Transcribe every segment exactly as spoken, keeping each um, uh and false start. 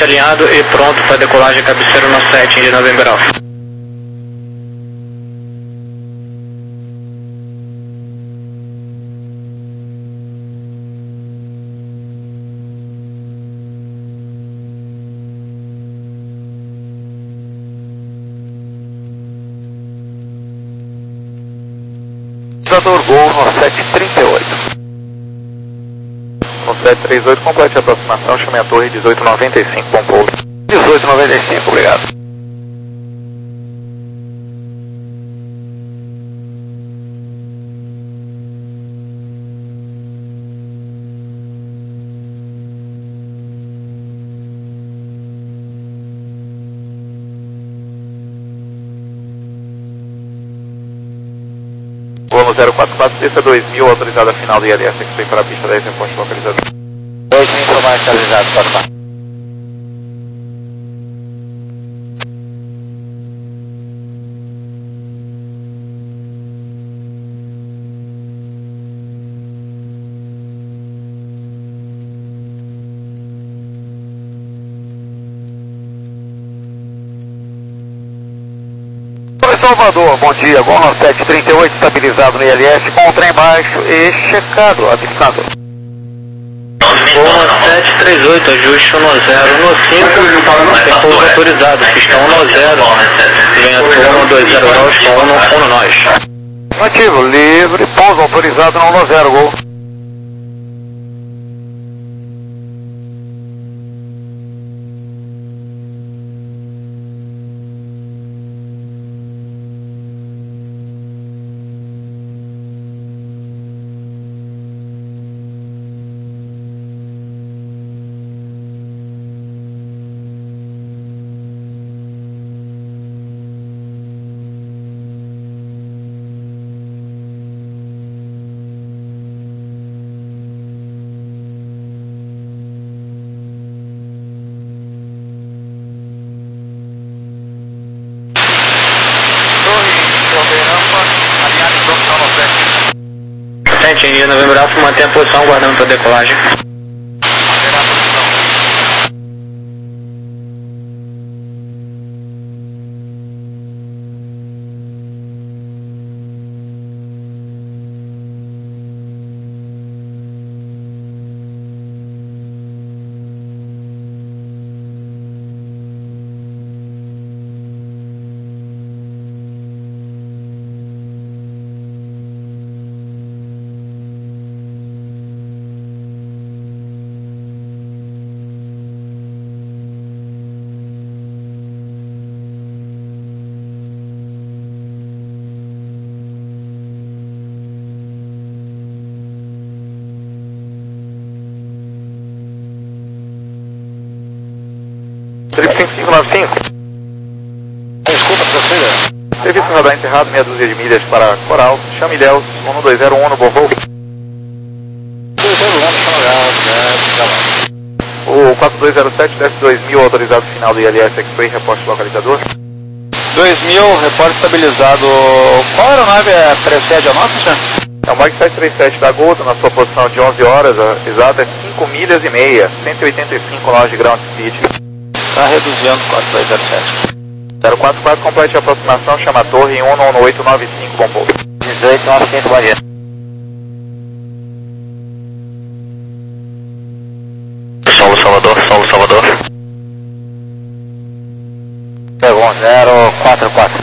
alinhado e pronto para decolagem cabeceira no sete de November Alpha. Gol no sete trinta e oito. No sete trinta e oito, complete a aproximação, chame a torre dezoito noventa e cinco, bom pouso. dezoito noventa e cinco, obrigado. Voo zero quatro quatro, desça dois mil, autorizada final do I L S, X-Ray para a pista dez, reposte localizador. dois mil, informar estabilizado, quatro quatro. Salvador, bom dia, Gol no sete trinta e oito, estabilizado no I L S, com o trem baixo e checado, avistado. Gol no sete três oito, ajuste no zero no cinco, tem pouso autorizado, pista um no zero, vento um dois zero graus com um no nós. Nativo, livre, pouso autorizado no um no zero, Gol. sete de November Alpha, mantém a posição, aguardando para decolagem. cinco cinco nove cinco. Desculpa, professora. Serviço radar enterrado, meia dúzia de milhas para Coral. Chame Ilhéus, um dois zero um no Borrou. dois zero um, chama Ilhéus, o quatro dois zero sete, desce dois mil, autorizado final do I L S, X-Ray, reposte localizador. dois mil, reporte estabilizado. Qual aeronave é, precede a nossa, senhor? É o Mike sete três sete da Gol, na sua posição de onze horas, a exata é cinco milhas e meia, cento e oitenta e cinco nós de ground speed. Está reduzindo, quatro dois zero sete. zero quatro quatro, complete a aproximação, chama a torre em um oito nove cinco, bom pouso. dezoito nove cinco, bom dia. Solo Salvador, Solo Salvador. Pegou zero quatro quatro.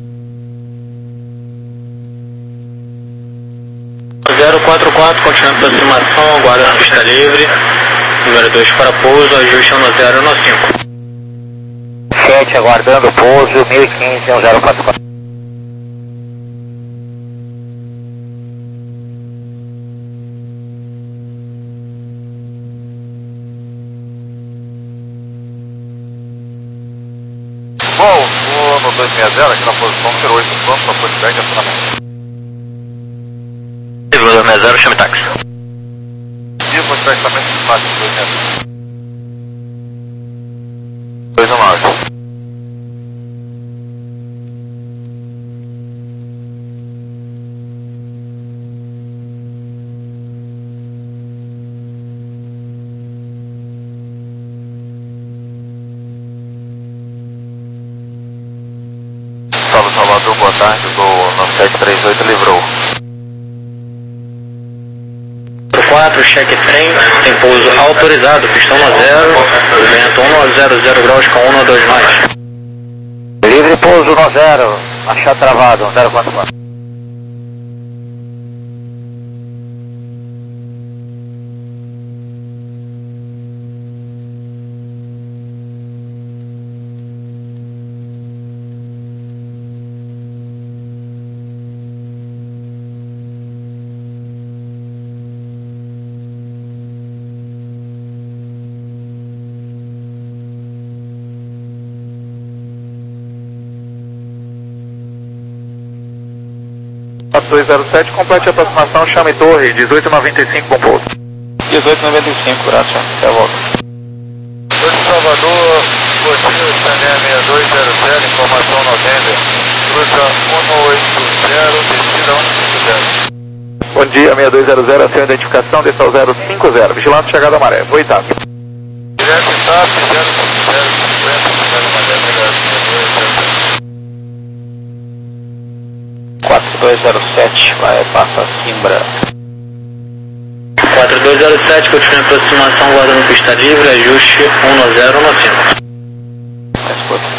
zero quatro quatro, continuando a aproximação, aguarda a pista livre. Número dois para pouso, ajuste no zero no cinco. sete, aguardando pouso, mil e quinze, um zero quatro quatro. Bom, vou no dois seis zero, aqui na posição número oito, pronto para possibilidade de acionamento. dois seis zero, chame táxi. E possibilidade de acionamento de táxi, dois seis zero. dois um nove. Azul, boa tarde, Gol nove sete três oito, livrou. quatro, cheque trem, tem pouso autorizado, pistão no zero, vento um zero zero graus com um dois mais. Livre pouso no zero, achar travado, zero quatro quatro. dois zero sete, complete a aproximação, chame torre, dezoito noventa e cinco com pouso. dezoito noventa e cinco, graças, até a volta. Oi, Salvador, Cotinho, Sané seis dois zero zero, informação novembro, cruza um oito zero, descida um cinco zero. Bom dia, seis dois zero zero, a sua identificação, desça ao zero cinco zero, vigilante chegada maré, vou I T A P. Direto I T A P, zero cinco zero, cinquenta, chegada maré, obrigado. quatro dois zero sete, vai, passa Simbra. quatro dois zero sete, continua em aproximação, guardando pista livre, ajuste um zero um cinco. Escuta.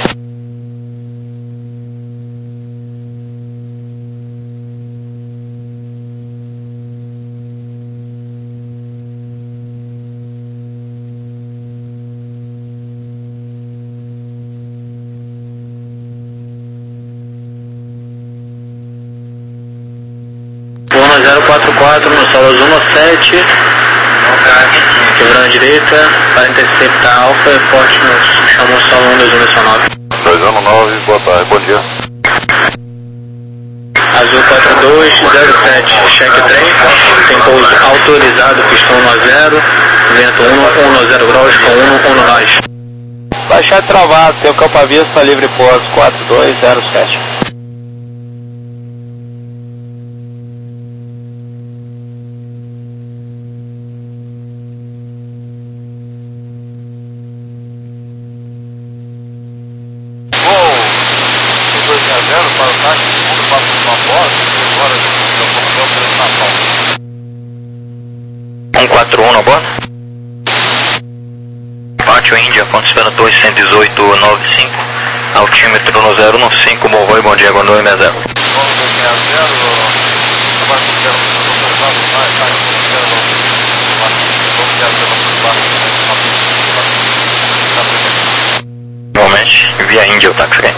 zero quatro quatro no solo um sete, quebrando a direita, para interceptar Alfa, reporte no chamou solo um dois um nove. dois um nove, boa tarde, bom dia. Azul quatro dois zero sete, cheque trem, tem pouso autorizado, pistão no zero, vento um zero graus com um um nós. Baixar travado, tem o campo à vista, livre pouso quatro dois zero sete. um quatro um na borda. Pátio Índia, ponto espera dois um oito nove cinco, altímetro no zero um cinco, bom voo e bom dia, Gondor e zero. Normalmente, via Índia o táxi aqui.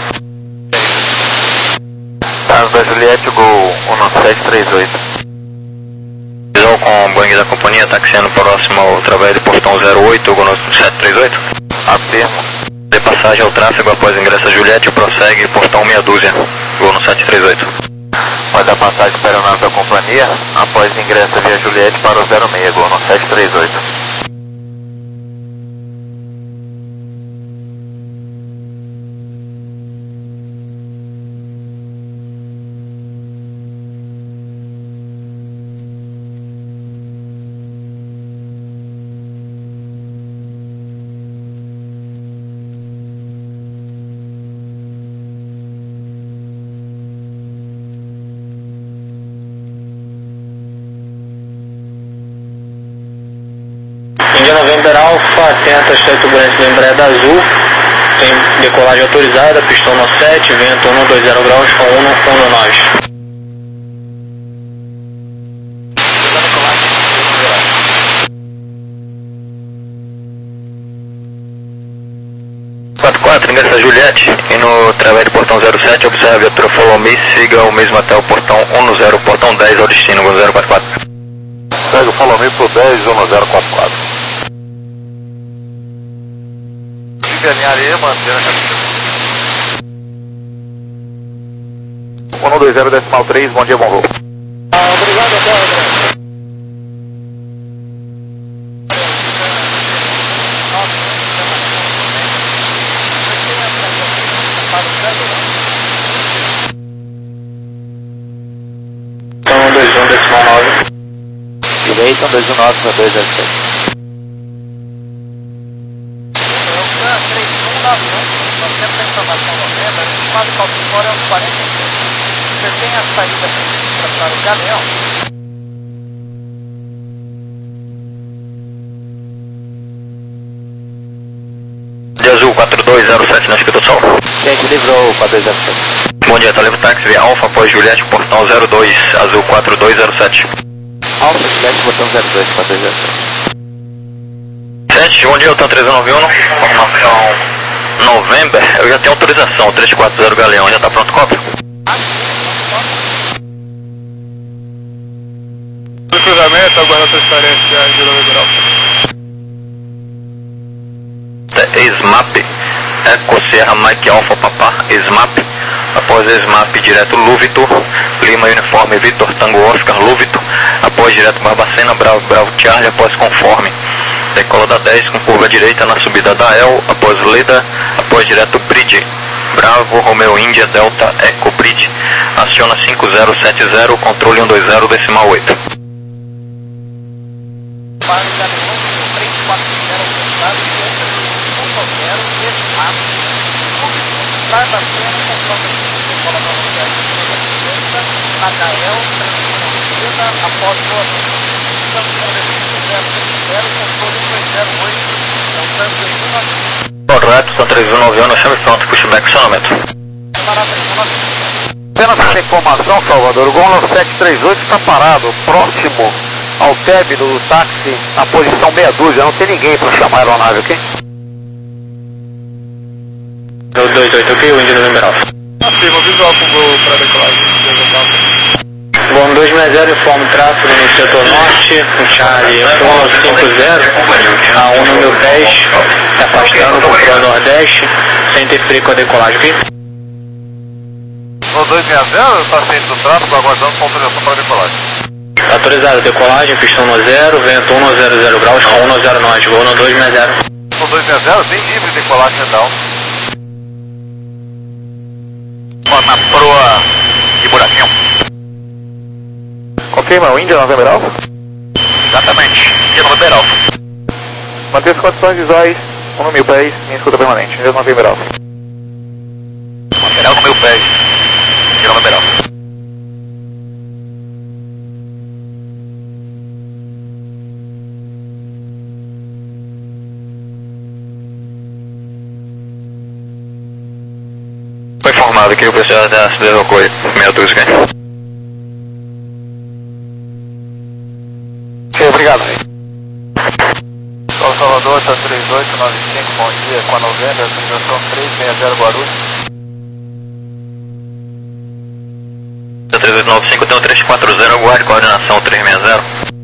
Carlos da Juliette, Gol um sete três oito. Com o Boeing da companhia, taxiando próximo ao através do portão zero oito, Gol sete três oito. A termo. De passagem ao tráfego após ingresso a Juliette, prossegue portão meia dúzia, Gol sete três oito. Vai dar passagem para a aeronave da companhia, após ingresso via Juliette para o zero seis, Gol sete três oito. Índia November Alfa, atenta à turbulência da Embraer Azul, tem decolagem autorizada, pistão no sete, vento um dois zero graus com um um nós. quatro quatro, ingressa a Juliette, e no através do portão zero sete, observe a viatura Follow Me, siga o mesmo até o portão um zero, portão dez ao destino, Gol zero quatro quatro. Segue o Follow Me pro dez, um zero quatro quatro. Fica alinhar aí, manter a cabeça. um dois zero decimal três, bom dia, bom voo. Ah, obrigado, André. Então, dois um decimal nove. Direita, um dois um nove para dois zero sete. três um nove um, nós temos a informação novembro, a gente faz o calço fora aos quarenta e cinco. Você tem a saída para o Galeão? De azul quatro dois zero sete na escrita Sol. Gente, livrou quatro dois zero sete. Bom dia, tá livre táxi via Alfa após Juliette, portão zero dois, azul quatro dois zero sete. Alfa, Juliette, portão zero dois, quatro dois zero sete. sete, bom dia, Otan três nove um, formação November, eu já tenho autorização, três quatro zero Galeão, já tá pronto, cópia? No cruzamento, aguarda a transferência de November Alfa. SMAP, Eco Sierra Mike Alpha Papá, SMAP, após SMAP direto Lúvito, Lima Uniforme Vitor Tango Oscar Lúvito, após direto Barbacena, Bravo Bravo Charlie, após conforme, decola da dez com curva direita na subida da El, após Leda, após direto Bridge, Bravo Romeo Índia Delta Eco Bridge, aciona cinco zero sete zero, controle um dois zero decimal oito. Correto, São três um nove um, chame pronto, pushback, acionamento. Apenas essa informação, Salvador, o Gol nove sete três oito está parado, próximo ao término do táxi, na posição meia dúzia, não tem ninguém para chamar a aeronave, ok? dois dois oito, ok, o Índio November Alpha. Afirma, visual com o Gol para decolagem. Bom, dois seis zero, informe tráfego no setor norte, o Charlie um cinco zero, a um no mil dez, se afastando para o nordeste, sem interferir com a decolagem, ok? No dois seis zero, está ciente do tráfego, aguardando a autorização para decolagem. Autorizado, decolagem, pistão no zero, vento um no zero zero graus, com um no zero norte, gol no dois seis zero. No dois seis zero, bem livre decolagem redown. Na proa de buraquinho. Confirma, o Índia November Alpha? Exatamente, Índia November Alpha. Manter as condições visuais, um no mil pés, minha escuta permanente, Índia November Alpha. Lateral no mil pés, Índia November Alpha. Foi informado que o pessoal já se deslocou aí, meia dúzia. Ok, obrigado. São Salvador, está três oito nove cinco, bom dia, com a November, autorização três seis zero Guarulhos. três oito nove cinco, tem o três quatro zero, aguarde coordenação três seis zero.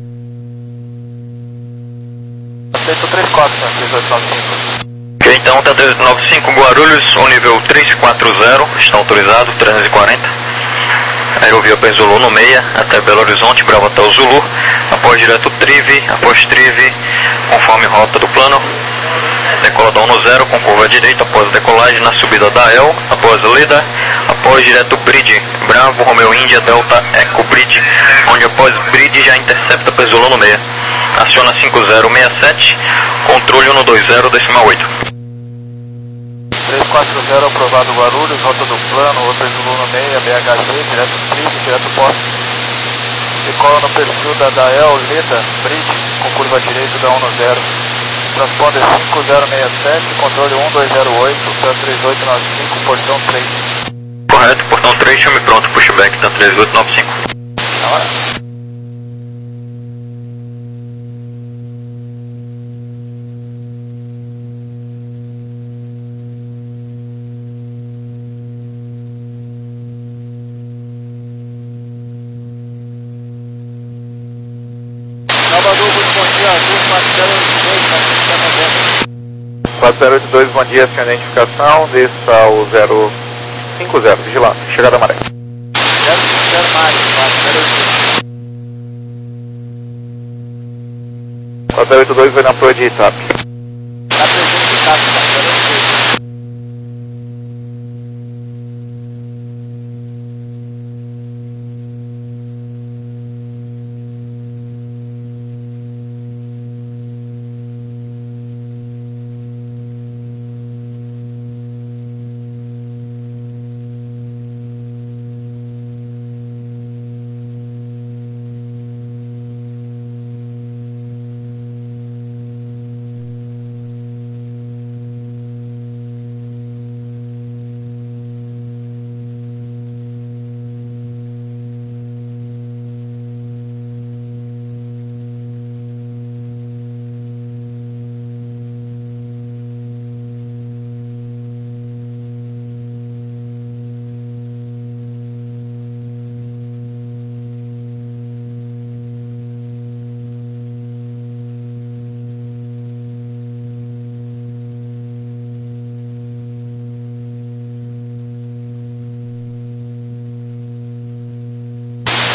Aceito três quatro, três oito nove cinco. Ok, então tá três oito nove cinco Guarulhos, o nível três quatro zero, está autorizado, trezentos e quarenta. Aerovia para Zulu no meia, até Belo Horizonte, Bravo até o Zulu, após direto Trive, após Trive, conforme rota do plano, decoladão no zero, com curva direita, após decolagem na subida da El, após Leda, após direto Bridge, Bravo, Romeo Índia, Delta, Eco Bridge, onde após Bridge já intercepta para Zulu no meia, aciona cinco zero seis sete, controle um no dois zero, decimal oito. três quatro zero aprovado Guarulhos, rota do plano, outra Zulu no meia, B H G, direto Trive, direto poste. Decola no perfil da Dael, Leda, Bridge, com curva direita da um no zero. Transponder cinco zero seis sete, controle um dois zero oito, três oito nove cinco, portão três. Correto, portão três, chame pronto, pushback, tá três oito nove cinco. Na hora. quatro zero oito dois, bom dia, sem identificação, desça ao zero cinco zero, vigilante, chegada maré. zero cinco zero mais, quatro zero oito dois vai na proa de Itap. Na presença de Itap, quatro zero oito dois.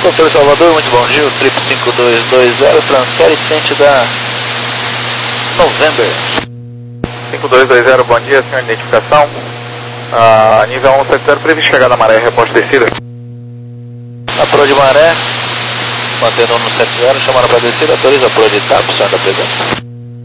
Controle Salvador, muito bom dia, o trip cinco dois dois zero, transfere tente da November. cinco dois dois zero, bom dia, senhor, identificação. Ah, nível um sete zero, previsto chegar da maré, reposto descida. A pro de maré, mantendo no sete zero, chamaram para descida, autoriza a pro de TAP, senhor da presença.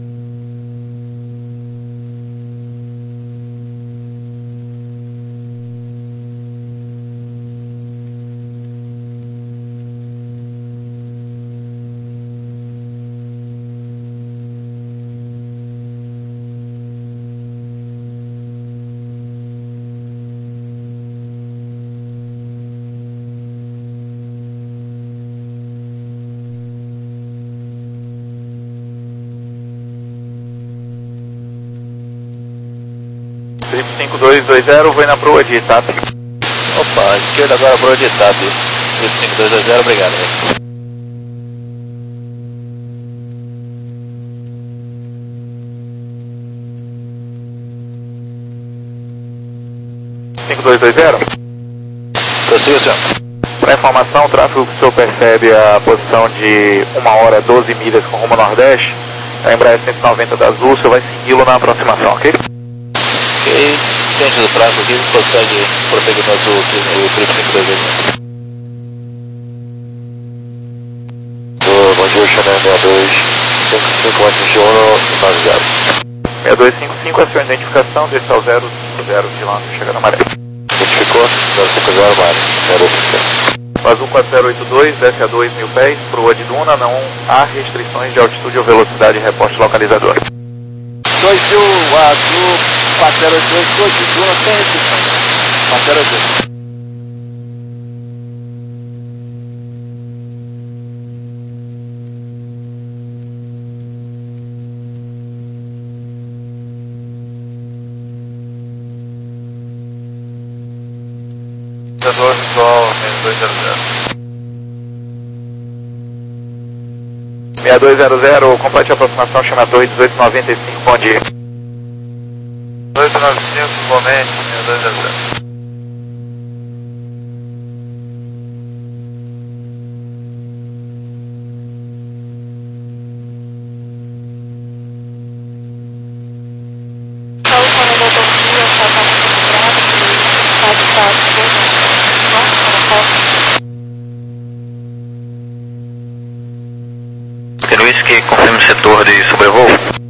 Trip cinco dois dois zero, vou na proa de TAP. Opa, esquerda agora, proa de TAP. Trip cinco dois dois zero, obrigado. Véio. cinco dois dois zero. Prossiga, senhor. Para informação, o tráfego que o senhor percebe a posição de uma hora doze milhas com rumo ao Nordeste, a Embraer cento e noventa da Azul, o senhor vai segui-lo na aproximação, ok? Ok, ciente do tráfego aqui, consegue prosseguir no Azul aqui no Trip cinco dois dois zero. Bom dia, Chanel seis dois cinco cinco, funciona nove zero. seis dois cinco cinco, a sua identificação, desce ao zero cinco zero de lá, chega na maré. Identificou, zero cinco zero, maré, zero cinco zero. Azul quatro zero oito dois, desce a dois mil pés, proa de duna, não há restrições de altitude ou velocidade, reporte localizador. dois mil, Azul quatro zero oito dois, proa de duna, sem restrições. quatro zero oito dois. Visual seis dois zero zero. seis dois zero zero, complete a aproximação, chama torre dezoito noventa e cinco, bom dia. dezoito noventa e cinco, igualmente, seis dois zero zero. Luiz, que confirma o setor de sobrevoo.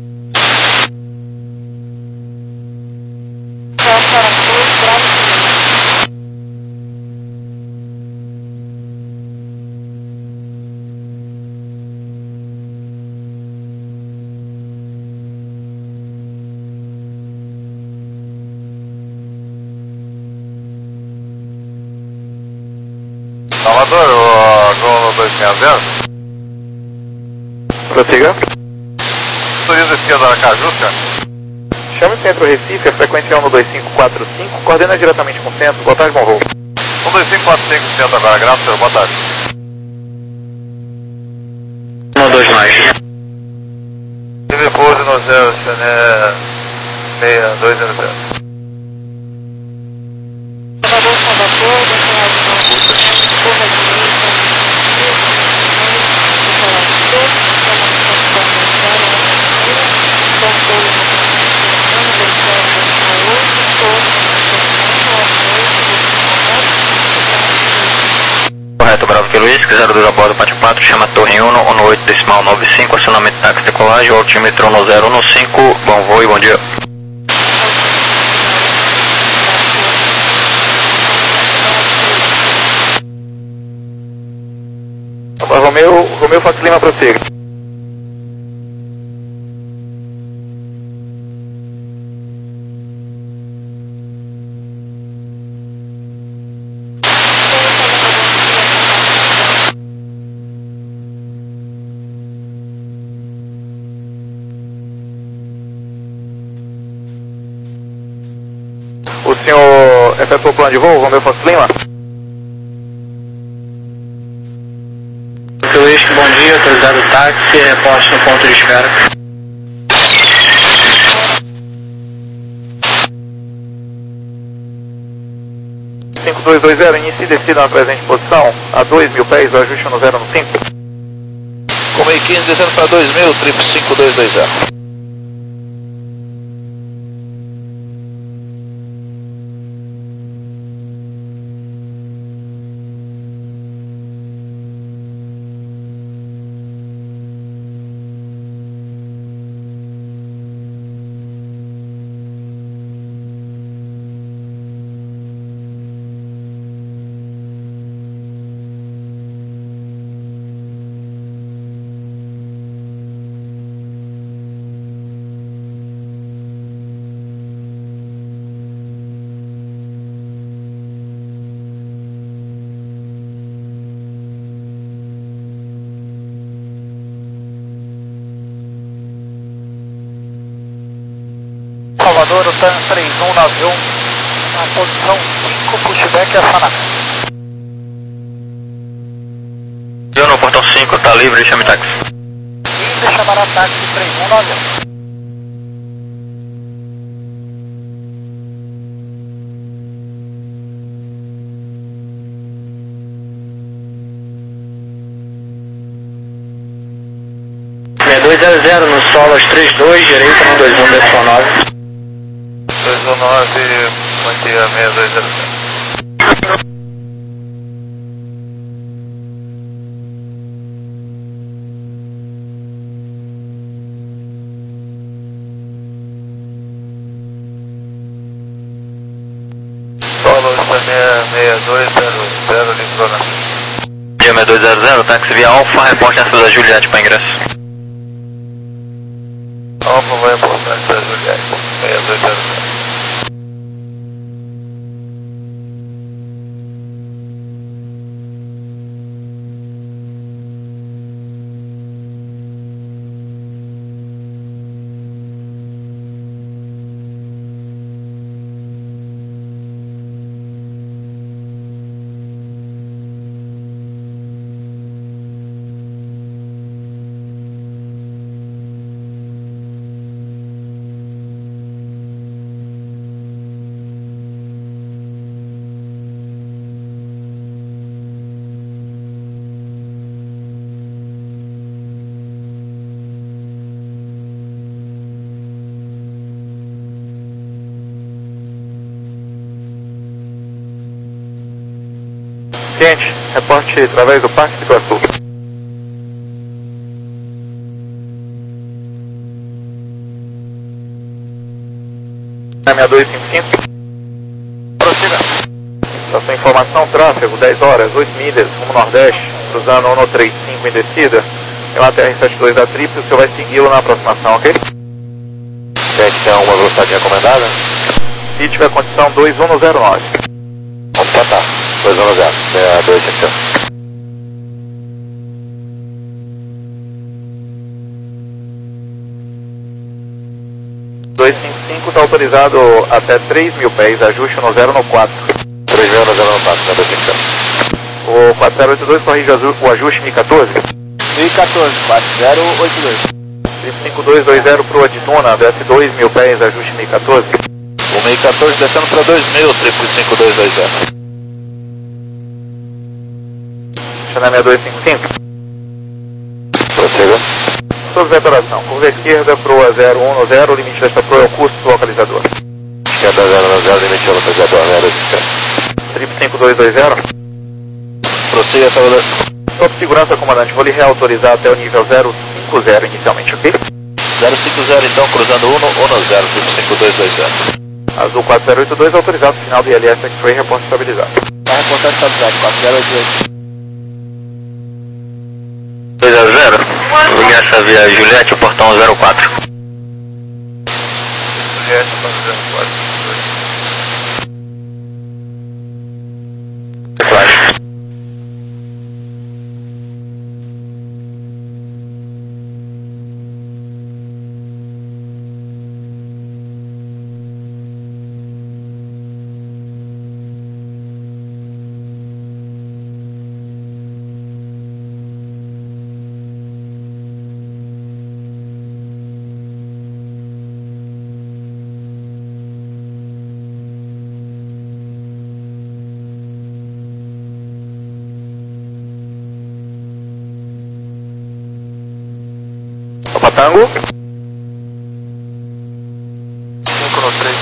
Salvador, o Gol dois seis zero. Prossiga. Turismo esquerda Aracaju, senhor. Chame o centro Recife, a frequência um dois cinco quatro cinco, coordena diretamente com o centro. Boa tarde, bom voo. um dois cinco quatro cinco, centro agora, graças, senhor, boa tarde. um dois mais. Tive pouso no zero, Chanel seis dois zero zero. Salvador, Salvador, Correto, Bravo que Luiz, zero dois a bordo, Pátio quatro, chama Torre um, um oito decimal nove cinco, acionamento táxi decolagem, o altímetro no zero um cinco, bom voo e bom dia. Romeu, Romeu Fox Lima, prossiga. O senhor efetuou o plano de voo, Romeu Fox Lima? Luiz, bom dia, autorizado o táxi, reporte no ponto de espera. cinco dois dois zero, inicie descida na presente posição, a dois mil pés, o ajuste no zero no cinco. Com meio quinze descendo para dois mil, trip cinco dois dois zero. Salvador, o TAM três um nove um, na posição cinco, pushback a Fanac. Eu no portão cinco, tá livre, chame táxi. Linda, chamará táxi três um nove um. seis dois zero zero no solo, às três dois, direita no dois um desse nove. dois um nove, mantia seis dois zero zero. Solo, seis dois zero zero, livrou na seis dois zero zero, táxi via Alfa, reporte na cidade Juliette para ingresso. Alfa vai aportar essa Juliette, seis dois zero zero. Cliente, reporte através do Parque do Iguaçu. seis dois cinco cinco. Prossiga. Estação informação, tráfego, dez horas, oito milhas, rumo nordeste, cruzando um três cinco em descida. Tem uma T R setenta e dois da Trip, o senhor vai segui-lo na aproximação, ok? Quer que tenha uma velocidade recomendada? Se tiver condição, dois um no zero nove. Vamos tentar. dois um zero, seis dois cinco cinco. dois cinco cinco está autorizado até três mil pés, ajuste no zero no quatro. três mil no zero no quatro, seis dois cinco cinco. O quatro zero oito dois corrige o ajuste M I quatorze. M I quatorze, quatro zero oito dois. cinco dois dois zero para o Adituna, desce dois mil pés, ajuste M I quatorze. O M I quatorze descendo para dois mil, triplo cinco dois dois zero. Channel seis dois cinco cinco. Prossiga. Todos em operação. Curva esquerda, proa zero um no zero, limite desta proa é o curso do localizador. Esquerda zero no zero, limite do localizador, zero dois cinco cinco. Trip cinco dois dois zero. Prossiga, Salvador. Sob segurança, comandante, vou lhe reautorizar até o nível zero cinco zero inicialmente, ok? zero cinco zero então, cruzando um no zero, triplo cinco dois dois zero. Azul quatro zero oito dois, autorizado, final do I L S X-Ray, reporte estabilizado. Vai reportar estabilidade, quatro zero oito dois. dois zero zero, ingresso via Juliette, portão zero quatro. Juliette, portão zero quatro. Claro. Tango. cinco no três,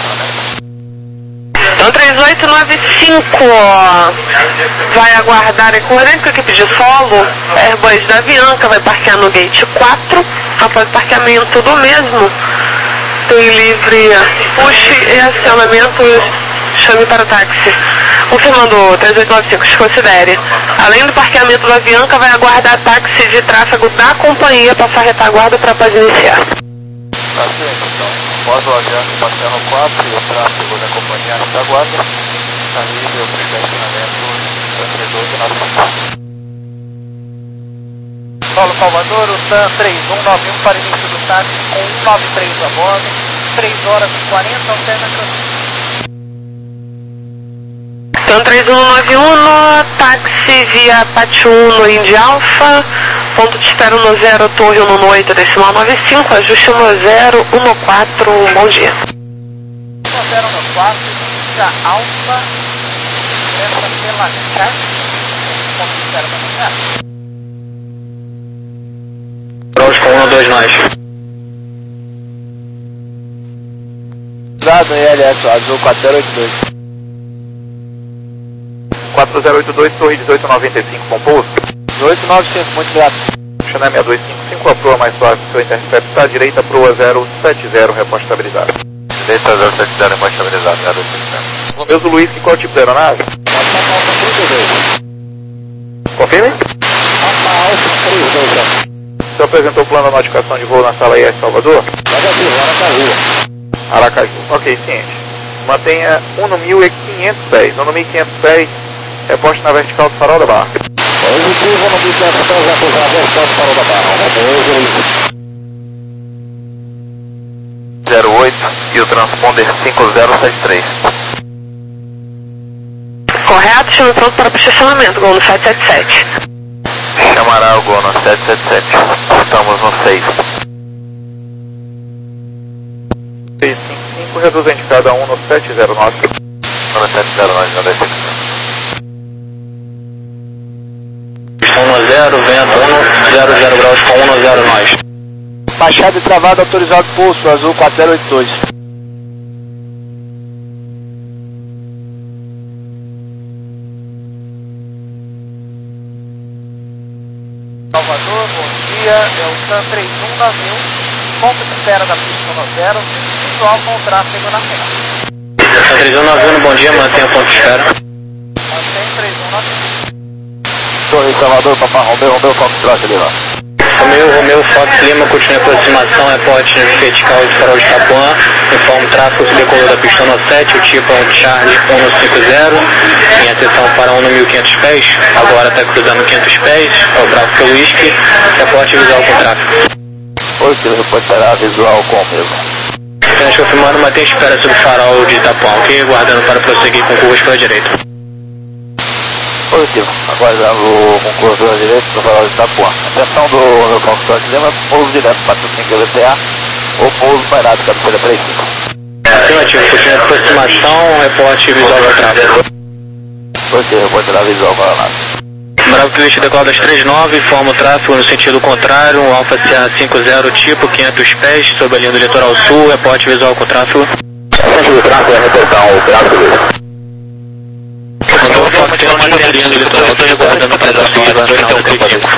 Então três oito nove cinco vai aguardar em coerente com a equipe de solo. Airbus da Avianca vai parquear no gate quatro. Após o parqueamento do mesmo, tem livre push e acionamento. Chame para o táxi. Confirmando três oito nove cinco, desconsidere. Além do parqueamento da Avianca, vai aguardar táxi de tráfego da companhia passar a retaguarda para pode iniciar. Tá certo, então. Módulo Avianca parqueando quatro e o tráfego da companhia retaguarda. Está livre o estacionamento três oito nove cinco. Solo Salvador, o TAM três um nove um para início do táxi com um nove três a bordo. três horas e quarenta alternância. Então três um nove um, táxi via Pátio um no Indy Alpha, ponto de espera no zero, torre um no oito, decimal nove cinco, ajuste no zero, um no quatro, bom dia. um zero no quatro, Indy Alpha, essa pela cá, ponto de espera no zero. Pronto com um dois nós. Dado E L S Azul quatro zero oito dois. quatro zero oito dois, torre dezoito noventa e cinco, com pouso. dezoito nove cinco, muito grato. Chanel seis dois cinco cinco, a proa mais suave, seu intercepto está à direita, proa zero sete zero, reposta estabilizado. Direita zero sete zero, reposta estabilizado, zero dois cinco. Romeu Zulu, qual é o tipo da aeronave? Confirme? O senhor apresentou o plano de notificação de voo na sala I S Salvador? Aracaju. Ok, ciente. Mantenha um no mil e quinhentos pés. um no mil e quinhentos pés, reposte na vertical do farol da barra. Positivo no mil e quinhentos pés, reposte na vertical do farol da barra. zero oito e o transponder cinco zero sete três. Correto, chame pronto para o estacionamento, gol no sete sete sete. Chamará o gol no sete sete sete. Estamos no seis. seis cinco cinco, reduz a indicada um no sete zero nove. No sete zero nove, não deve ser. um no zero, vento um zero zero graus com um no zero nós. Baixada e travada, autorizado pulso, azul quatro zero oito dois. Salvador, bom dia, é o TAM três um nove um, ponto de espera da pista no zero, visual com o tráfego na frente. três um nove um, bom dia, mantenha o ponto de espera. Mantém três um nove um. Torre Salvador, Papai Romeu, Romeu, Fox Trot ali lá. Romeu, Romeu, Fox Lima, continue a aproximação, reporte vertical de farol de Itapuã, informa o tráfego, decolou da pista no sete, o tipo é um Charlie um no cinco zero, em atenção para um no mil e quinhentos pés, agora está cruzando quinhentos pés, é o Bravo pelo Whisky, reporte visual com tráfego. Hoje reportará visual com o mesmo. Apenas confirmando, mantém a espera sobre o farol de Itapuã, ok? Guardando para prosseguir com curvas pela direita. Positivo, aguardando o concurso pela direita do farol de Itapuã. Atenção do meu consultor de Lima, pouso direto para o cinco L T A ou pouso pairado cabeceira três cinco. Afirmativo, continue a aproximação, reporte visual com tráfego. Positivo, reportará visual para a nave. Bravo Twist decola das três nove, informa o tráfego no sentido contrário, um Alfa C A cinco zero tipo quinhentos pés, sob a linha do litoral sul, reporte visual com tráfego. Centro de tráfego é reportar o tráfego. Mandou o foco tem uma linha do litoral, estou aguardando para dar seguida no final do crítico.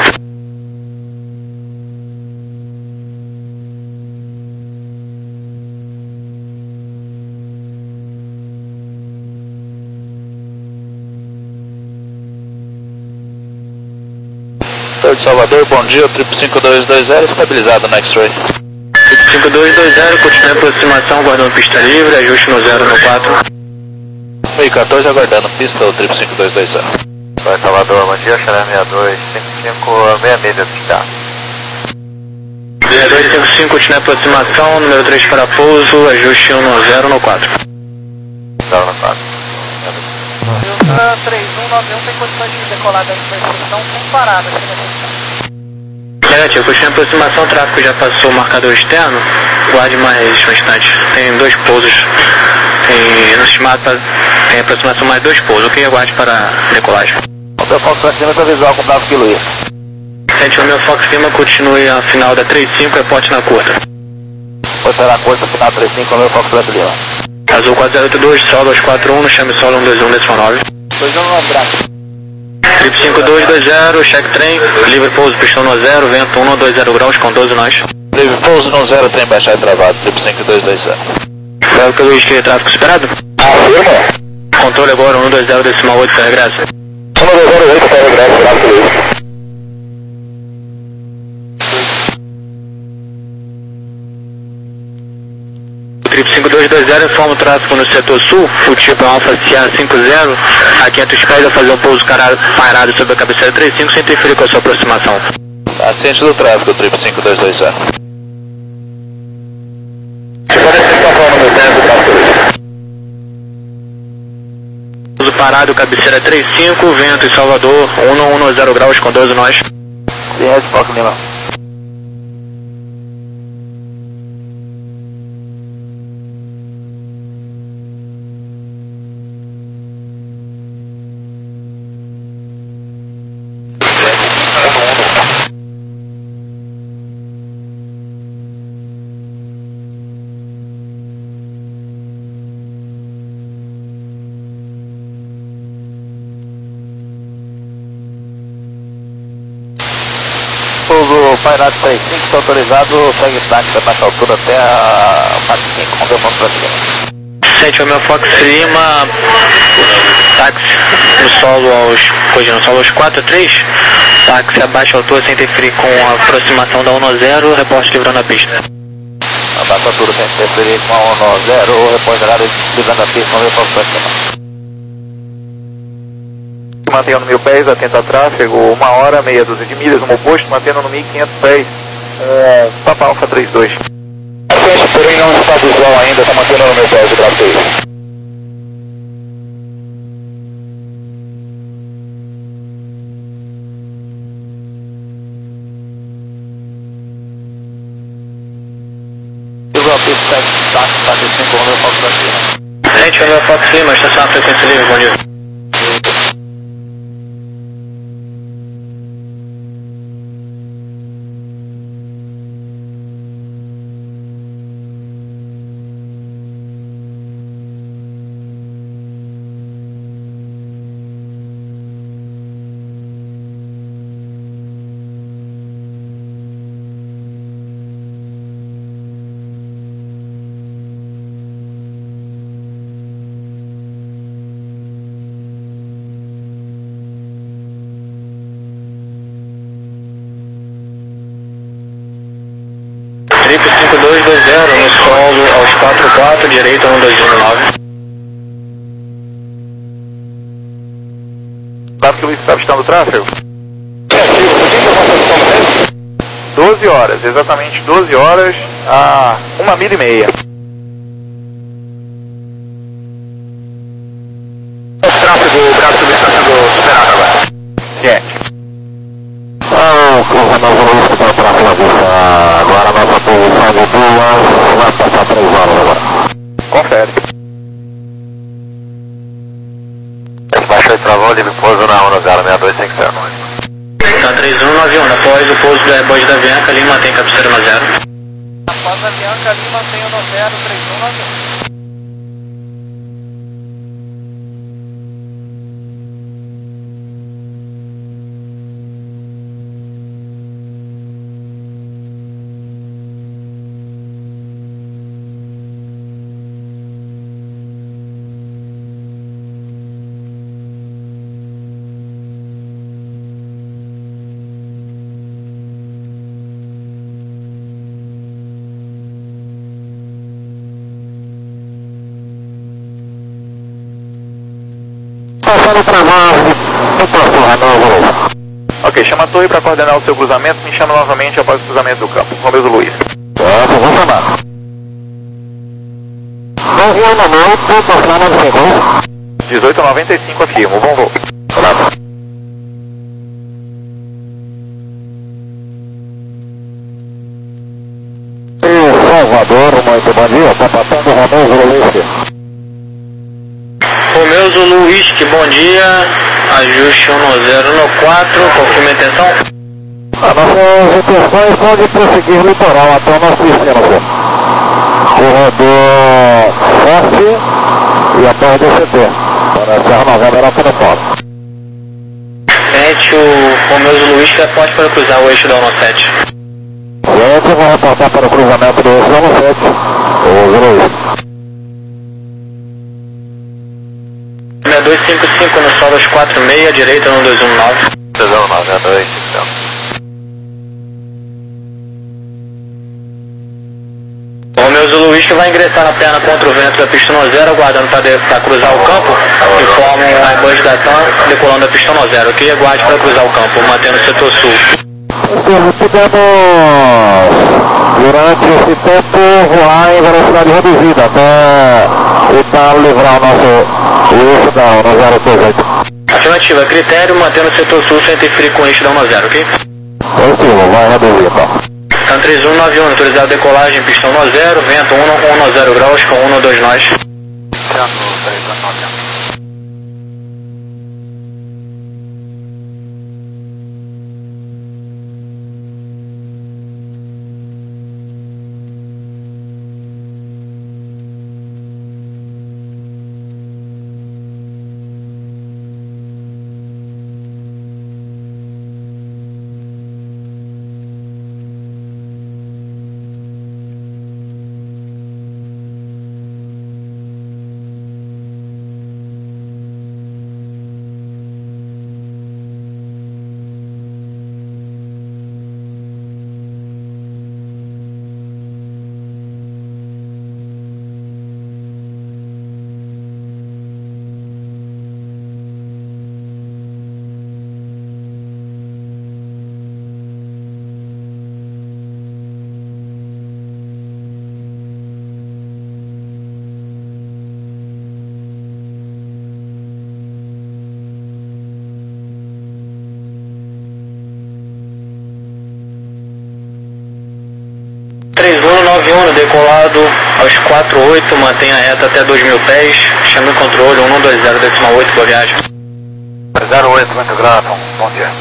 Torre de Salvador, bom dia, triplo cinco dois dois zero, estabilizado no X-Ray. cinco dois dois zero, continue a aproximação, guardando pista livre, ajuste no zero no quatro. meio quatorze, aguardando pista, o triplo cinco dois dois zero. Torre de Salvador, bom dia, Chanel seis dois cinco cinco seis seis, está. seis dois cinco cinco, continue a aproximação, número três para pouso, ajuste um no zero no quatro. zero no quatro. O TAM três um nove um tem condições de decolar da intersecção com parada aqui na região. Negativo, continue a aproximação, o tráfego já passou o marcador externo, guarde mais um instante. Tem dois pousos, tem, no estimado tem aproximação mais dois pousos, ok? Aguarde para decolagem. O meu consultor de Lima está visual com Bravo Kilo I. sete mil Fox Lima, continue a final da trinta e cinco, reporte na curta. Vou será a curta, final trinta e cinco, meu Fox Lima. Azul quatro zero oito dois, solo dois quatro um, chame solo um dois um, decimal nove. dois um, um abraço. Trip cinco dois dois zero, check trem, livre pouso, pistão no zero, vento um dois zero graus com doze nós. Livre pouso no zero, trem baixar e travado, trip cinco dois dois zero. Foi o que Luiz queria, tráfego superado? Afirma. Controle agora, um dois zero decimal oito, para regresso. um dois zero oito, para regresso, tráfego Luiz. Trip cinco dois dois zero, informa o tráfego no setor sul, Futipo Alfa C A cinco zero, a quinhentos pés a fazer um pouso parado sobre a cabeceira trinta e cinco, sem interferir com a sua aproximação. Ciente do tráfego, Trip cinco dois dois zero. Pouso parado, cabeceira trinta e cinco, vento em Salvador, um um zero graus com doze nós. Ciente, Foco Lima. Pouso Pairado trinta e cinco, está autorizado, segue táxi a baixa altura até a Fox cinco, vamos ver o ponto para cima. sete mil Fox Lima, táxi no solo aos, corrigindo, no solo aos quatro três, táxi a baixa altura sem interferir com a aproximação da um zero, reporte livrando a pista. A baixa altura sem interferir com a um zero, reporte livrando a pista, vamos ver o ponto para cima. Mantenha no mil pés, atenta a tráfego, uma hora, meia dúzia de milhas, no oposto, mantendo no mil e quinhentos pés, é, Papa Alfa trinta e dois. A frente, porém, não está visual ainda, está mantendo no mil pés de braço. Visual a pista, táxi, táxi cinco, vamos ver o Fox para cima. sete mil Fox Lima, estação na frequência livre, bom dia. Trip cinco dois dois zero, no solo aos quatro quatro, direita um dois um nove. Sabe que o Luiz está avistando o tráfego? doze horas, exatamente doze horas a uma milha e meia. O tráfego, o braço do está sendo superado agora. Ciente. Ah, curva nova Luiz, que está para a vista. Agora a nossa posição de duas, vai passar três horas agora. Confere. Baixou e travou, livre pouso na um zero seis dois cinco zero. Tá três um nove um, após o pouso do Airbus da Avianca, Lima mantém cabeceira no zero. Após a Avianca, Lima mantém o no zero três um nove um. Passando para nove, no próximo Hannover. Ok, chama a torre para coordenar o seu cruzamento, me chama novamente após o cruzamento do campo. Romeu Luiz. Tá, vamos chamar. nove um nove, ponto final nove cinco. dezoito noventa e cinco afirmo, bom voo. Claro. Salvador, muito bom dia, tá passando Romeu Luiz. Romeu Zulu Whisky, bom dia, ajuste um zero no quatro, confirma a intenção. As nossas intenções são de prosseguir o litoral até o nosso destino, senhor. Corredor Forte e até o D C T, para a Serra Novembro era telefone. Gente, o Romeu Luiz que é forte para cruzar o eixo da um sete. Gente, vou reportar para o cruzamento do eixo da um sete, o Zulu Luiz. seis dois cinco cinco no solo quatro seis, direita no dois um nove. dois um nove, é dois cinco cinco. O Romeu Zulu Luiz que vai ingressar na perna contra o vento da pista no zero, aguardando para cruzar o campo, e forma um airbus da TAM decolando a pista no zero, ok? Aguarde para cruzar o campo, mantendo o setor sul. Senhor, podemos, durante esse tempo, voar em velocidade reduzida até tentar livrar o nosso o eixo da um zero três oito. Afirmativa, critério, mantendo o setor sul sem interferir com o eixo da um zero, ok? Positivo, vai reduzir então. TAM três um nove um, autorizado decolagem, pistão no zero, vento um no zero graus com um no dois nós. três um nove um, decolado aos quatro oito, mantenha a reta até dois mil pés, chame o controle um dois zero decimal oito, boa viagem. zero oito, muito grato, bom dia.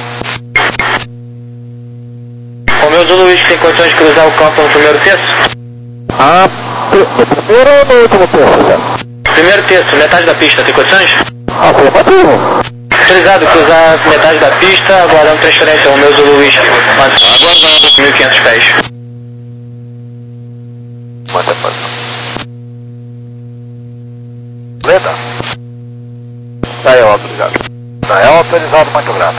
Romeu Zulu Luiz tem condições de cruzar o campo no primeiro terço? Ah, no primeiro ou no último terço, senhor? Primeiro terço, metade da pista, tem condições? Afirmativo. Autorizado, cruzar metade da pista, aguardando transferência, Romeu Zulu Luiz, aguardando mil e quinhentos pés. Manda posição. Leda. Tá aí, autorizado. Tá, é autorizado, muito grato.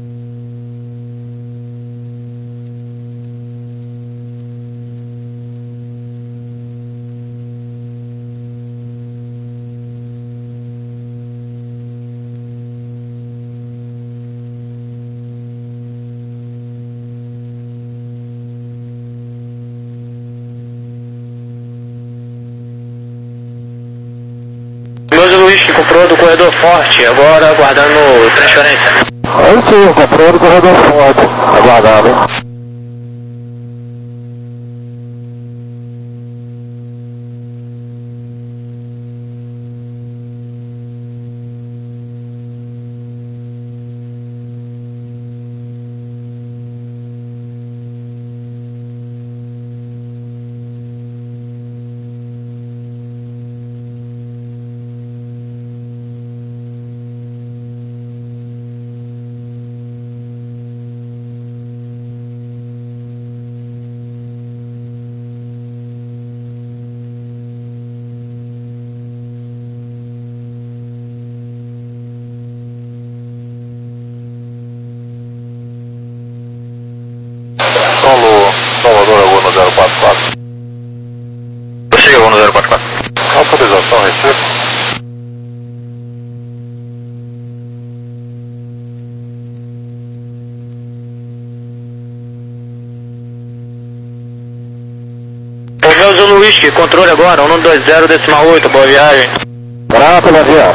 Luiz que comprou do corredor forte, agora aguardando transferência. Aí sim, comprou do corredor forte, aguardando. Salvador, Agua no zero quatro quatro. Prossiga, Agua no zero quatro quatro. Autorização, Recife. Romeu Zulu Whisky, controle agora, um dois zero decimal oito, boa viagem. Grato, bom dia.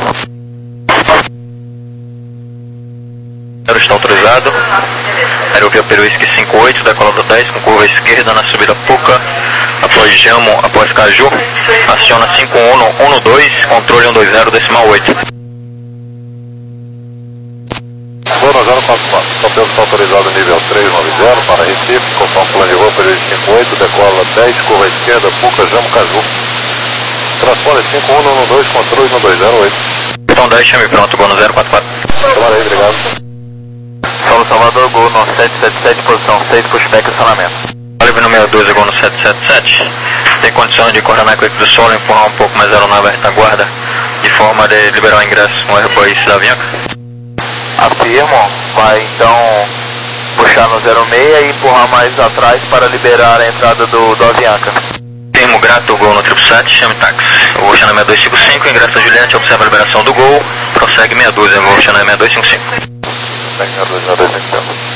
Está autorizado. Aerovia Peruísque cinco oito, decolado dez, com curva esquerda na subida Puca, após Jamo, após Caju, aciona cinco um um dois, controle um dois zero decimal oito. Agua no zero quatro quatro. Matheus está autorizado nível três nove zero para Recife, conforme plano de voo, período cinco oito, decola dez, curva à esquerda, Puca, Jamo, Caju. Transponder cinco um um dois, controle no dois zero oito. Então dez, chame pronto, gol no zero quatro quatro. Tomara aí, obrigado. Solo Salvador, gol no sete sete sete, posição seis, pushback e acionamento. Olive número doze, gol no sete sete sete. Tem condição de coordenar com a equipe do solo, empurrar um pouco mais a aeronave à retaguarda, de forma de liberar o ingresso com o Airbus da Avianca? Afirmo, vai então puxar no zero seis e empurrar mais atrás para liberar a entrada do, do Avianca. Termo grato, gol no sete sete sete, chame táxi. O voo Channel seis dois cinco cinco, ingressa Juliette, observa a liberação do gol, prossegue meia dúzia, voo Channel seis dois cinco cinco. seis dois dois cinco.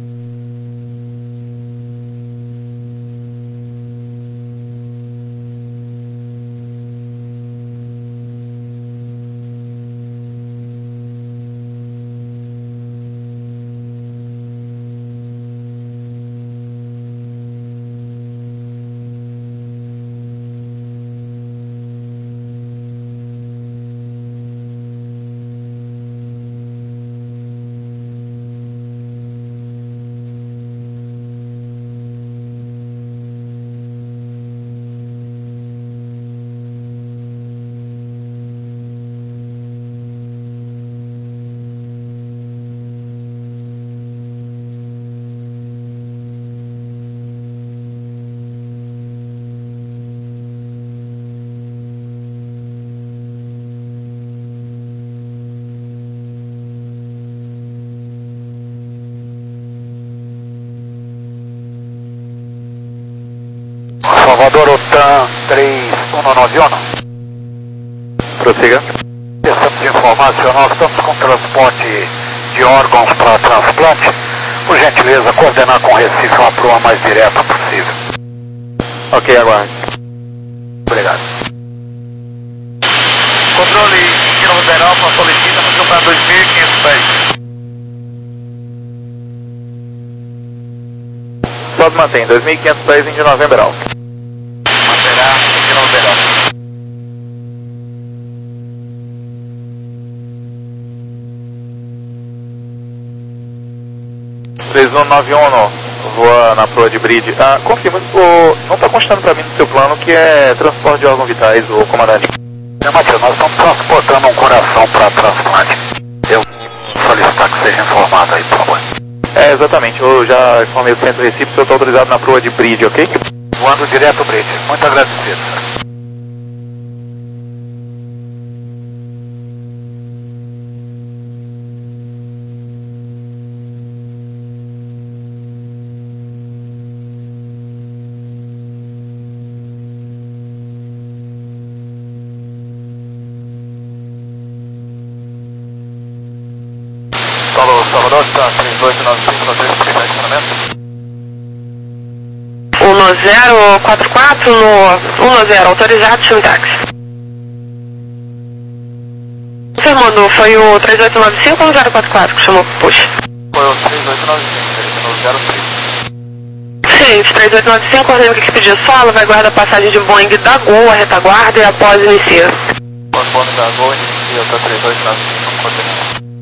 Salvador, OTAN três um nove um. Prossiga. Precisamos informar, senhor, nós estamos com transporte de órgãos para transplante. Por gentileza, coordenar com Recife uma proa mais direta possível. Ok, aguarde. Obrigado. Controle Kilo zero Alfa, solicita no para dois mil e quinhentos pés. Sobe mantém, dois mil e quinhentos pés em de novembro alto. Manterá Kilo zero Alfa. três um nove um, voa na proa de bridge. Ah, confirma, o, não está constando para mim no seu plano que é transporte de órgãos vitais, o comandante. É, Matheus, nós estamos transportando um coração para transplante. Eu solicitar que seja informado aí, por favor. É, exatamente, eu já informei o centro Recife, o senhor está autorizado na proa de bridge, ok? Voando direto, bridge. Muito agradecido. Alô, Salvador, está três oito nove cinco, nove três, estacionamento. um zero quatro quatro no um zero, autorizado, chame táxi. Confirmando, foi o três oito nove cinco ou o zero quatro quatro que chamou pro push? Foi o três oito nove cinco, ele no zero três. Sim, três oito nove cinco, ordem que equipe de solo, vai guardar a passagem de Boeing da Gol, a retaguarda e após inicia. Conforme da Gol, inicia, tá três oito nove cinco, coordenado.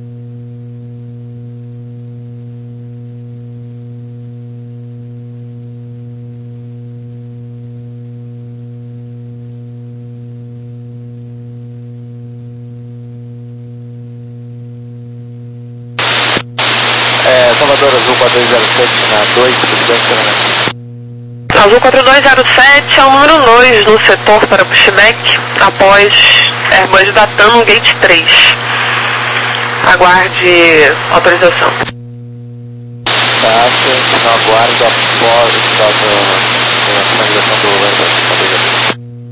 É, Salvador Azul quatro dois zero sete na dois, pushback. Azul quatro dois zero sete é o número dois no setor para pushback, após Airbus da TAM no gate três. Aguarde autorização. Tá, gente, não aguardo após a finalização do Airbus.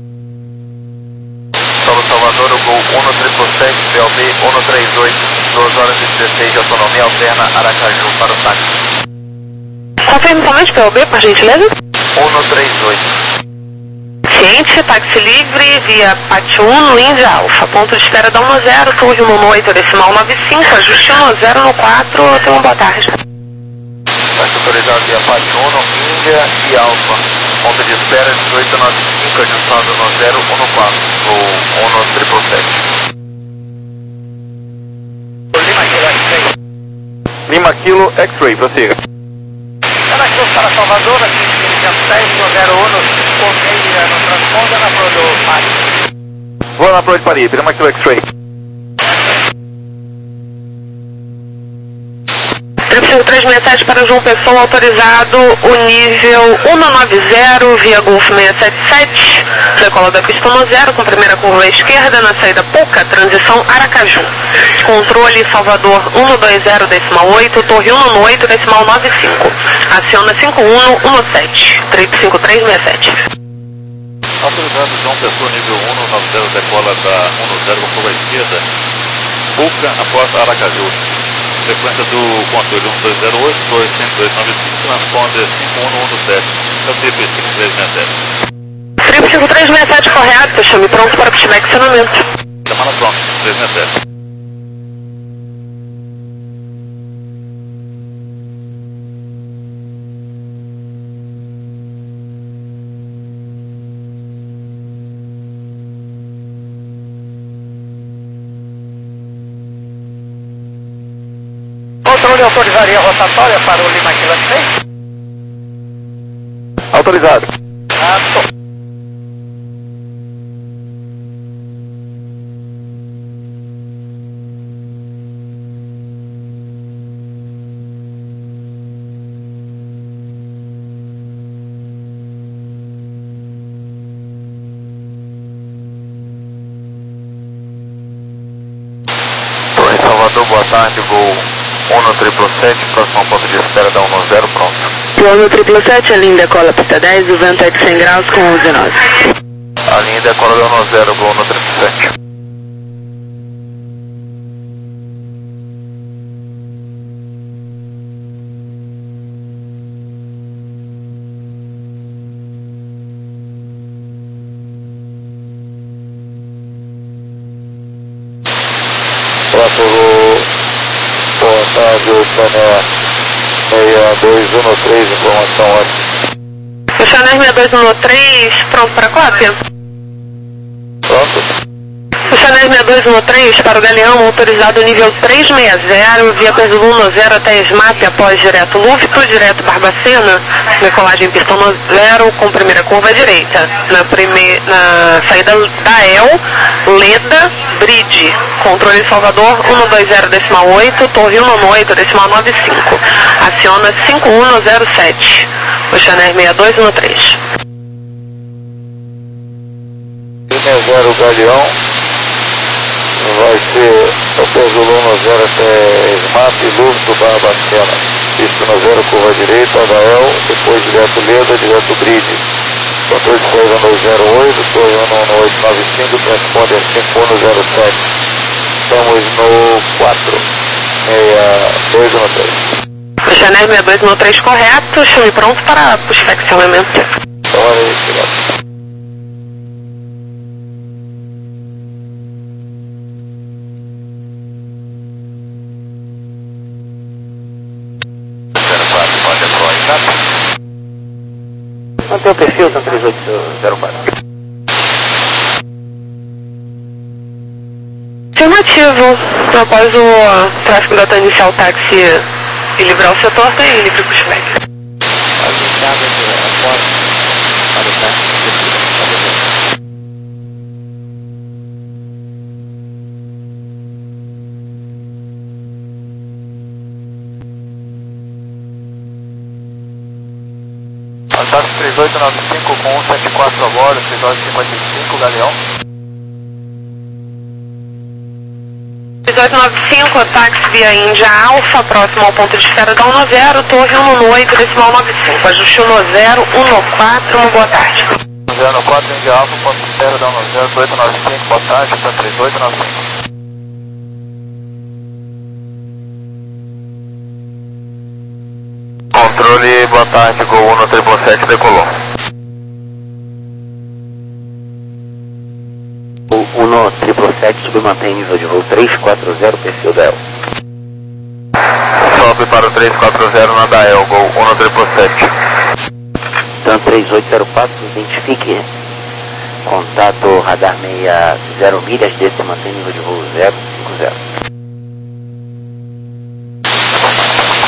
Solo Salvador, o Gol um sete sete, B L B um três oito, duas horas e dezesseis de autonomia, alterna Aracaju para o táxi. Confirme somente P L B, por gentileza. um três oito. Ciente, táxi livre, via P A T um no Índia Alfa. Ponto de espera da um zero, surge no oito, decimal nove cinco, ajuste um zero no quatro, tenha uma boa tarde. Táxi autorizado via P A T um no Índia e Alfa. Ponto de espera dezoito nove cinco, ajustado no zero um no quatro, ou um sete sete. Lima, Lima Kilo X-Ray, prossiga. Era Cruz para Salvador, aqui em seis zero um, correia no transponda na Pro do Paris. Vou na Pro de Paris, Lima Kilo X-Ray. três seis sete para João Pessoa, autorizado o nível cento e noventa via Golf seiscentos e setenta e sete, decola da pista um zero com primeira curva à esquerda na saída Puca, transição Aracaju. Controle Salvador cento e vinte decimal oito, Torre cento e oito decimal noventa e cinco. Aciona cinco um um sete, três cinco três seis sete. Autorizado João Pessoa, nível cento e noventa, decola da cento e com curva à esquerda, Puca, após Aracaju. Frequência do controle um dois zero oito, Torre cinco dois nove cinco, transponder cinco um um sete, Trip cinco três seis sete. Trip cinco três seis sete correto, chame pronto para pushback acionamento. Chamada pronto, três seis sete. Controle autorizaria a rotatória para o Lima Kilo seis? Autorizado. Ah, tô. Torre Salvador, boa tarde, voo Uno triplo sete, próximo ao ponto de espera da um zero, pronto. Uno triplo sete, a linha decola pista dez, o vento é de cem graus com dezenove. A linha decola da um zero, voo Uno triplo sete. Próximo boa tarde, Oceaner seis dois um três, informação ótima. Oceaner seis dois um três, pronto para cópia? Pronto. Oceaner seis dois um três para o Galeão, autorizado nível três seis zero, via Peso um zero até SMAP, após direto Lufto, direto Barbacena, decolagem pista um zero com primeira curva à direita. Na, prime... na saída da E L, Leda, Bridge, controle Salvador cento e vinte decimal oito, Torre cento e oito decimal noventa e cinco. Aciona cinco um zero sete, Oceaner seis dois um três. Linha zero Galeão, vai ser o Peso um zero até SMAP, Lufto, Barbacena, pista um zero, curva à direita, da E L, depois direto Leda, direto Bridge. Controle de saída dois zero oito, Torre um oito nove cinco, transponder cinco um zero sete. Estamos no quatro seis dois um três. Oceaner seis dois um três correto, chame pronto para pushback acionamento. Então é isso, obrigado. Mantém o perfil, são três oito zero quatro. Afirmativo. Após o tráfego data inicial táxi e livrar o setor, tem livre pushback. Táxi três oito nove cinco com cento e setenta e quatro agora, três horas e cinquenta e cinco, Galeão. três oito nove cinco, táxi via Índia Alfa, próximo ao ponto de espera da um zero, Torre cento e oito decimal noventa e cinco, ajuste um zero um quatro, uma boa tarde. um zero quatro, Índia Alfa, ponto de espera da um zero, oito nove cinco, boa tarde, para três oito nove cinco. Controle, boa tarde, Gol um triplo sete, decolou. um triplo sete, submantém nível de voo três quatro zero, perfil da E L. Sobe para o três quatro zero na da E L, Gol um triplo sete. Então três oito zero quatro, identifique. Contato radar sessenta milhas, desse mantém nível de voo zero cinco zero.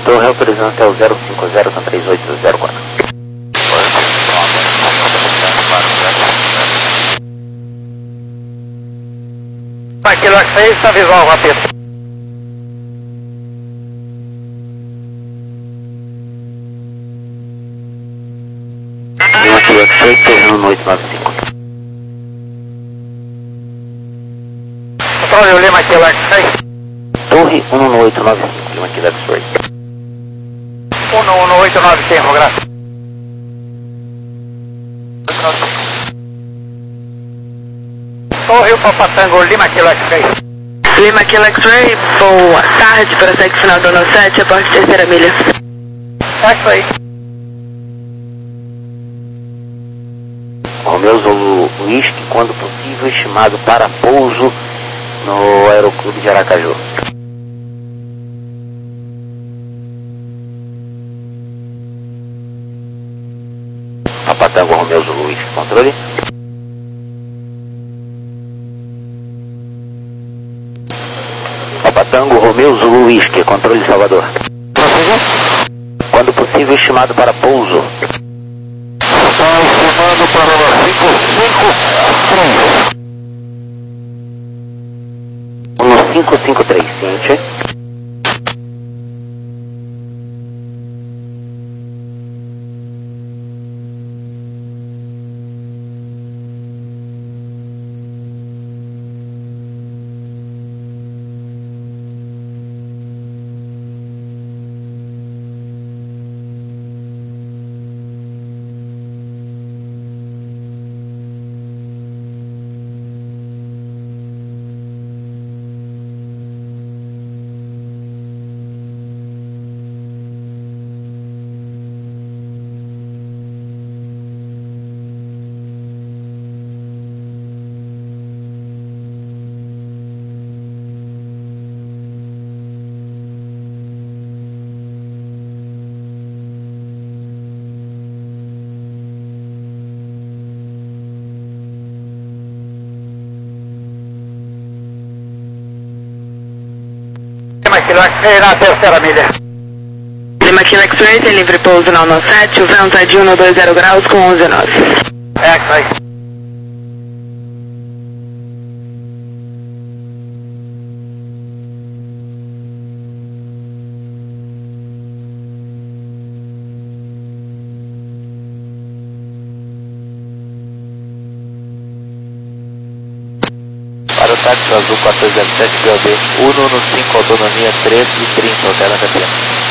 Torre, autorizando até o zero cinco zero com três oito zero quatro. Aquilo que fez, está visual, rápido. Lima Kilo X-Ray, Torre um oito nove cinco. Controle, Lima Kilo X-Ray. Torre um oito nove cinco, Lima Kilo X-Ray. um oito nove cinco, graças. Torre Papa Tango, Lima Kilo X-Ray. Lima Kilo X-Ray, boa tarde, prossegue final do ano sete, a parte terceira milha. X-Ray. Romeu Zulu Whisky, quando possível, estimado para pouso no Aeroclube de Aracaju. Papa Tango, Romeu Zulu Whisky, controle. Papa Tango, Romeu Zulu Whisky, controle de Salvador. Quando possível, estimado para pouso. Está estimado para uma cinco cinco três. Um cinco cinco três, ciente. Lima Kilo X-Ray na terceira milha. Lima Kilo X-Ray, tem livre pouso na um sete, o vento é de um dois zero graus com onze nove. X-Ray. Para o táxi azul quatorze zero sete, B O B um no cinco, autonomia treze e trinta, hotel na Catena.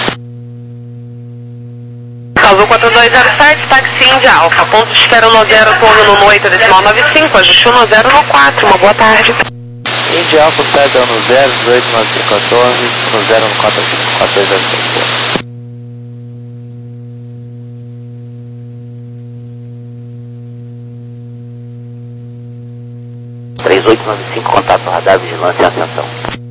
Azul quatro dois zero sete, táxi Índia Alfa, ponto de espera um zero, torno no oito, decimal nove cinco, ajuste um zero no quatro, uma boa tarde. Índia Alfa, pega no zero, dezoito, nove cinco, quatorze, no zero, no quatro, quatorze zero sete. três oito nove cinco, contato radar, vigilância e ascensão.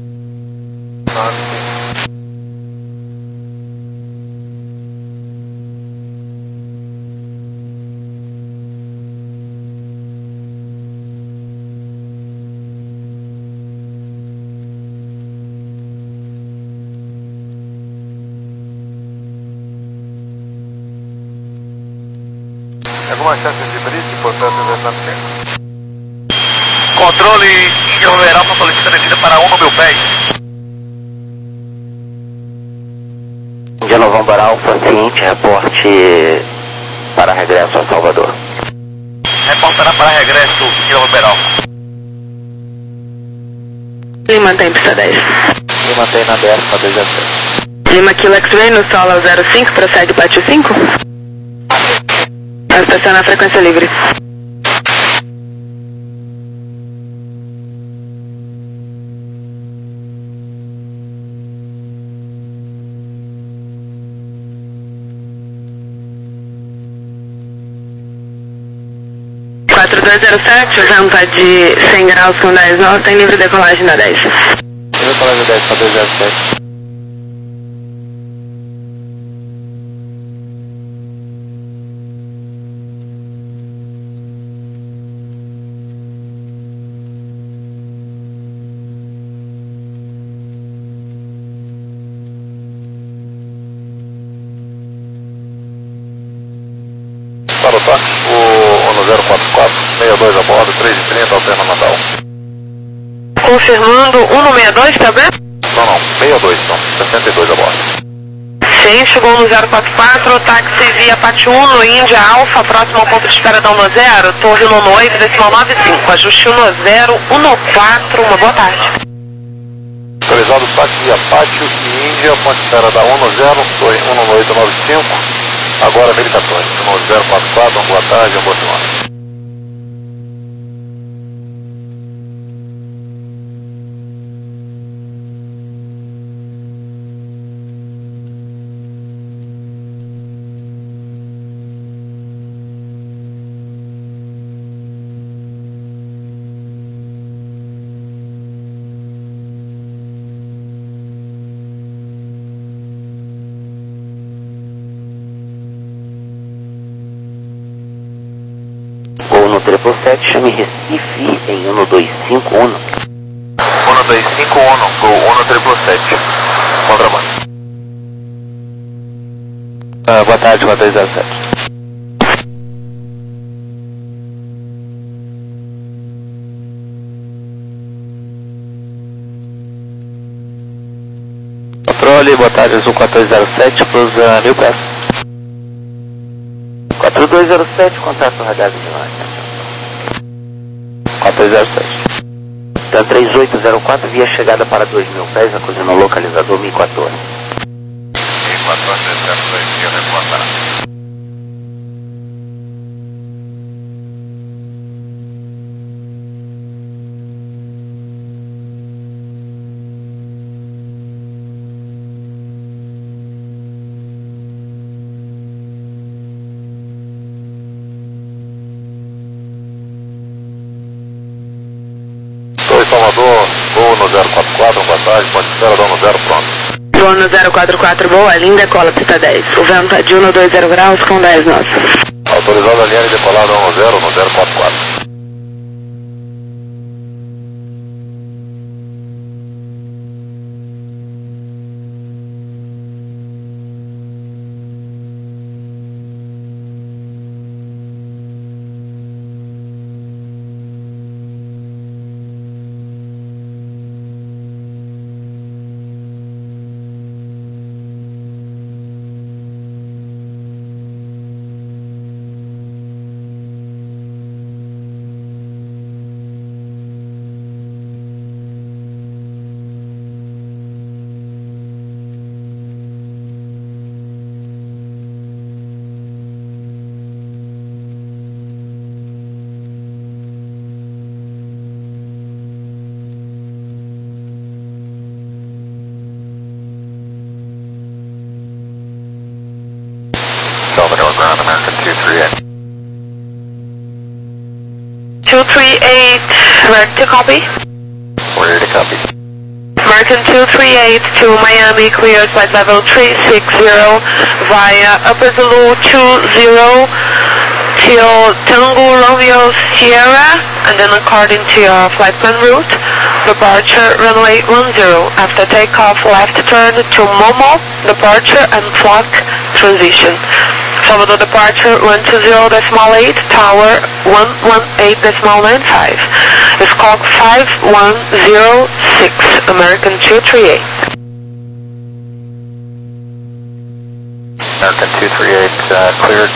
Alguma chance de bridge, portanto, exatamente cinco? Controle Índia Overal para solicitar descida para um mil pés. Índia November Alfa, ciente, reporte para regresso a Salvador. Reportará para regresso Índia November Alfa. Lima tem pista dez. E mantém na B R quatorze zero sete. Lima Kilo X-Ray no solo zero cinco, prossegue pátio cinco. Estaciona a frequência livre. quatro dois zero sete, o vento é de cem graus com dez nove, tem livre decolagem na dez. Livre decolagem dez, quatorze zero sete. zero quatro quatro, sessenta e dois a bordo, três e trinta, alterna Natal. Confirmando um no sessenta e dois, tá bem? Não, não, sessenta e dois, então, sessenta e dois a bordo. Sim, chegou no zero quatro quatro, táxi via Pátio um, no Índia Alfa, próximo ao ponto de espera da um no zero, Torre um no oito, decimal nove cinco, ajuste um no zero, um no quatro, uma boa tarde. Autorizado táxi via Pátio e Índia, ponto de espera da um no zero, Torre um no oito nove cinco, agora mil e quatorze, no zero quatro quatro, uma boa tarde, uma boa semana. Gol no triple sete, chame Recife em um dois cinco um. um dois cinco um, gol um no triple sete. Contrabando. Ah, boa tarde, quatro dois zero sete. Controle, boa tarde, Azul quatro dois zero sete, cruza mil pés. quatro dois zero sete, contato radar vigilante. quatro dois zero sete. Então três oito zero quatro, via chegada para dois mil pés, acusando o localizador mil e quatorze. mil e quatorze, zero dois, via reportar. Salvador, gol no zero quatro quatro, boa tarde, pode esperar, dá no zero, pronto. Gol no zero quatro quatro, boa, linda, cola, pista dez. O vento é de um no dois zero graus com dez nós. Autorizado a linha de decolada um no zero, no zero quatro quatro. Salvador ground, American two three eight. two three eight, ready to copy. Ready to copy. American two three eight to Miami, cleared flight level three six zero via Upper Zulu two zero till Tango Romeo Sierra, and then according to your flight plan route, departure runway one zero. After takeoff, left turn to Momo, departure and clock transition. Salvador departure one two zero decimal eight, tower one one eight decimal nine five. Squawk five one zero six, American two three eight. American two three eight, uh, cleared